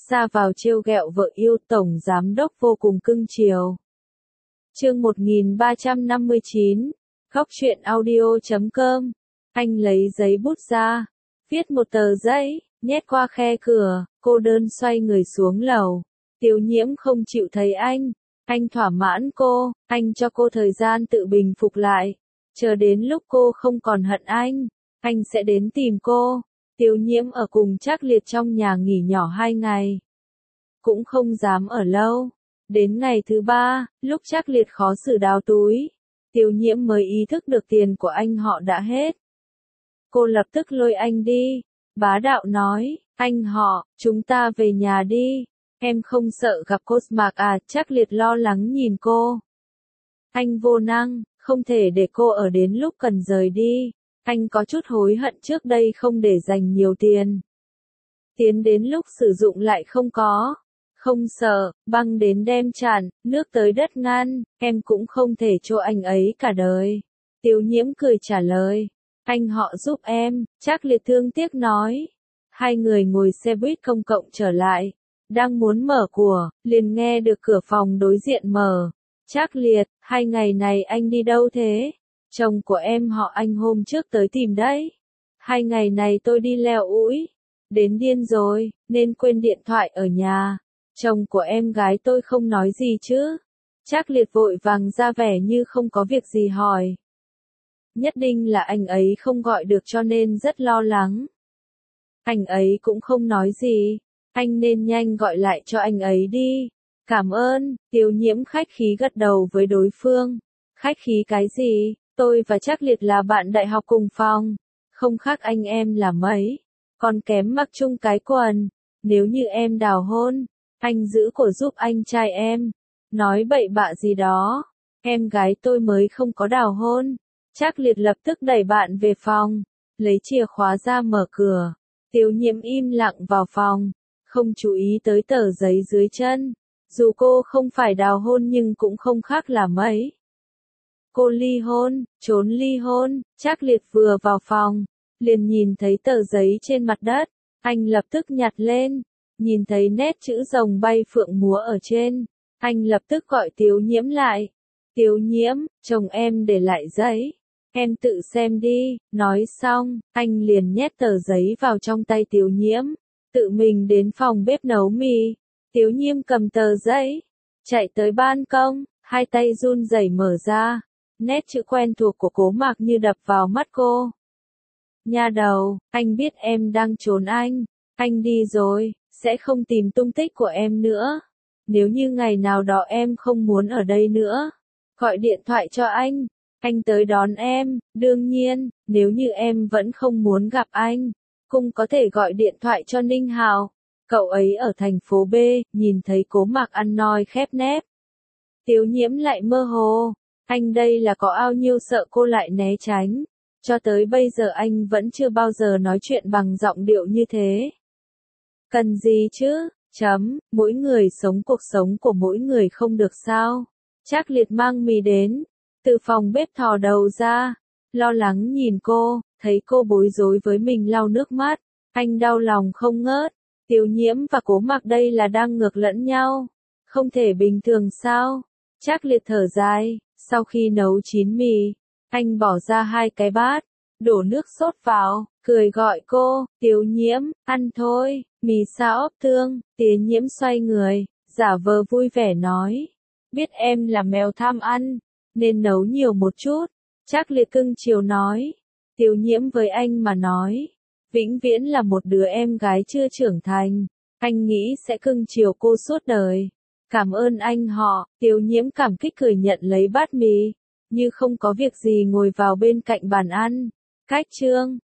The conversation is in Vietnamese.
ra vào trêu ghẹo vợ yêu, tổng giám đốc vô cùng cưng chiều. Chương 1359, Góc truyện audio.com. Anh lấy giấy bút ra, viết một tờ giấy, nhét qua khe cửa, cô đơn xoay người xuống lầu. Tiêu Nhiễm không chịu thấy anh thỏa mãn cô, anh cho cô thời gian tự bình phục lại. Chờ đến lúc cô không còn hận anh sẽ đến tìm cô. Tiêu Nhiễm ở cùng Trác Liệt trong nhà nghỉ nhỏ 2 ngày. Cũng không dám ở lâu. Đến ngày thứ 3, lúc Trác Liệt khó xử đào túi, Tiêu Nhiễm mới ý thức được tiền của anh họ đã hết. Cô lập tức lôi anh đi, bá đạo nói, anh họ, chúng ta về nhà đi, em không sợ gặp Cosmark à? Trác Liệt lo lắng nhìn cô. Anh vô năng, không thể để cô ở đến lúc cần rời đi. Anh có chút hối hận trước đây không để dành nhiều tiền. Tiến đến lúc sử dụng lại không có. Không sợ, băng đến đem tràn, nước tới đất ngăn, em cũng không thể cho anh ấy cả đời. Tiêu Nhiễm cười trả lời, anh họ giúp em. Trác Liệt thương tiếc nói. Hai người ngồi xe buýt công cộng trở lại, đang muốn mở của, liền nghe được cửa phòng đối diện mở. Trác Liệt, 2 ngày này anh đi đâu thế? Chồng của em họ anh hôm trước tới tìm đấy. 2 ngày này tôi đi leo ủi, đến điên rồi, nên quên điện thoại ở nhà. Chồng của em gái tôi không nói gì chứ? Trác Liệt vội vàng ra vẻ như không có việc gì hỏi. Nhất định là anh ấy không gọi được cho nên rất lo lắng. Anh ấy cũng không nói gì, anh nên nhanh gọi lại cho anh ấy đi. Cảm ơn. Tiêu Nhiễm khách khí gật đầu với đối phương. Khách khí cái gì? Tôi và Trác Liệt là bạn đại học cùng phòng, không khác anh em là mấy, còn kém mặc chung cái quần. Nếu như em đào hôn, anh giữ cổ giúp anh trai em. Nói bậy bạ gì đó, em gái tôi mới không có đào hôn. Trác Liệt lập tức đẩy bạn về phòng, lấy chìa khóa ra mở cửa. Tiêu Nhiễm im lặng vào phòng, không chú ý tới tờ giấy dưới chân. Dù cô không phải đào hôn nhưng cũng không khác là mấy. Cô ly hôn, trốn ly hôn. Trác Liệt vừa vào phòng, liền nhìn thấy tờ giấy trên mặt đất. Anh lập tức nhặt lên, nhìn thấy nét chữ rồng bay phượng múa ở trên. Anh lập tức gọi Tiêu Nhiễm lại. Tiêu Nhiễm, chồng em để lại giấy, em tự xem đi. Nói xong, anh liền nhét tờ giấy vào trong tay Tiêu Nhiễm, tự mình đến phòng bếp nấu mì. Tiêu Nhiễm cầm tờ giấy, chạy tới ban công, hai tay run rẩy mở ra. Nét chữ quen thuộc của Cố Mạc như đập vào mắt cô. Nha đầu, anh biết em đang trốn anh đi rồi, sẽ không tìm tung tích của em nữa. Nếu như ngày nào đó em không muốn ở đây nữa, gọi điện thoại cho anh tới đón em. Đương nhiên, nếu như em vẫn không muốn gặp anh, cũng có thể gọi điện thoại cho Ninh Hào. Cậu ấy ở thành phố B. Nhìn thấy Cố Mạc ăn nói khép nép, Tiêu Nhiễm lại mơ hồ. Anh đây là có ao nhiêu sợ cô lại né tránh. Cho tới bây giờ anh vẫn chưa bao giờ nói chuyện bằng giọng điệu như thế. Cần gì chứ? Mỗi người sống cuộc sống của mỗi người không được sao? Trác Liệt mang mì đến, từ phòng bếp thò đầu ra, lo lắng nhìn cô, thấy cô bối rối với mình lau nước mắt, anh đau lòng không ngớt. Tiêu Nhiễm và Cố Mạc đây là đang ngược lẫn nhau, không thể bình thường sao? Trác Liệt thở dài, sau khi nấu chín mì, anh bỏ ra 2 cái bát, đổ nước sốt vào, cười gọi cô. Tiêu Nhiễm, ăn thôi, mì sao ốp tương. Tiêu Nhiễm xoay người, giả vờ vui vẻ nói, biết em là mèo tham ăn, nên nấu nhiều một chút. Trác Liệt cưng chiều nói, Tiêu Nhiễm với anh mà nói, vĩnh viễn là một đứa em gái chưa trưởng thành, anh nghĩ sẽ cưng chiều cô suốt đời. Cảm ơn anh họ. Tiêu Nhiễm cảm kích cười nhận lấy bát mì, như không có việc gì ngồi vào bên cạnh bàn ăn. Cách chương